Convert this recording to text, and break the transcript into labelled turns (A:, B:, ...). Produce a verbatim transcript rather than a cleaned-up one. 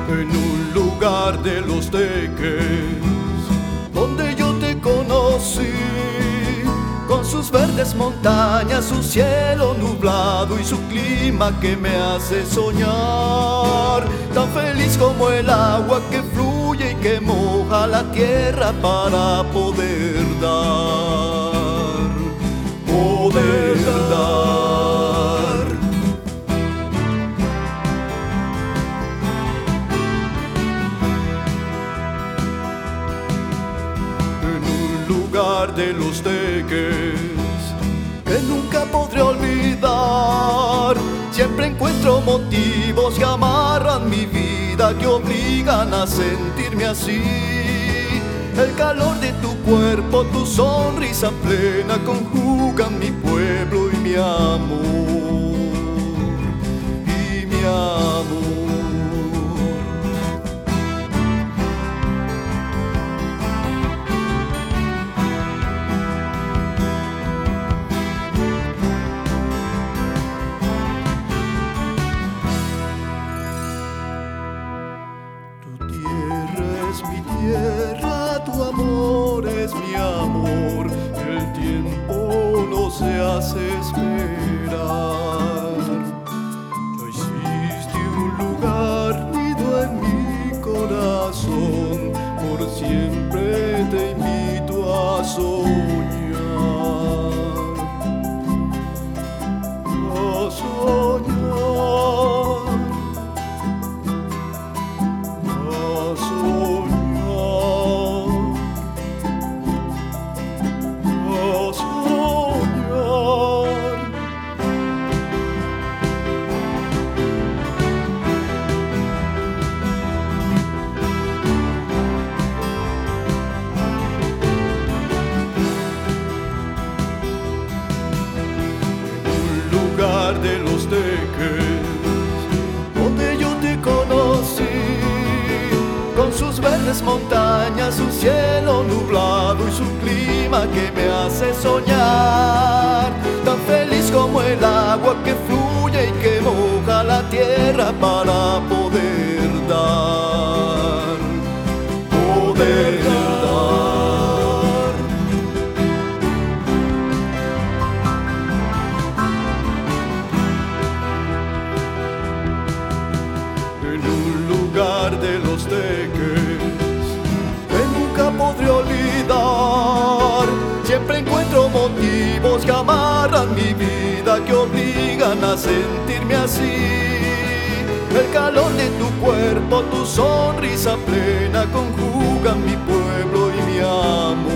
A: En un lugar de los teques donde yo te conocí, con sus verdes montañas, su cielo nublado y su clima que me hace soñar, tan feliz como el agua que fluye y que moja la tierra para poder dar, poder dar. En un lugar de los teques que nunca podré olvidar, siempre encuentro motivos que amarran mi vida, que obligan a sentirme así. El calor de tu cuerpo, tu sonrisa plena conjugan mi pueblo y mi amor, y mi amor. Es mi tierra, tu amor es mi amor, el tiempo no se hace esperar. Ya hiciste un lugar nido en mi corazón, por siempre te invito a soñar, a soñar. De los teques donde yo te conocí, con sus verdes montañas, su cielo nublado y su clima que me hace soñar, tan feliz como el agua que fluye y que moja la tierra para poder dar, poder dar. De los teques que nunca podré olvidar, siempre encuentro motivos que amarran mi vida, que obligan a sentirme así. El calor de tu cuerpo, tu sonrisa plena conjugan mi pueblo y mi amor.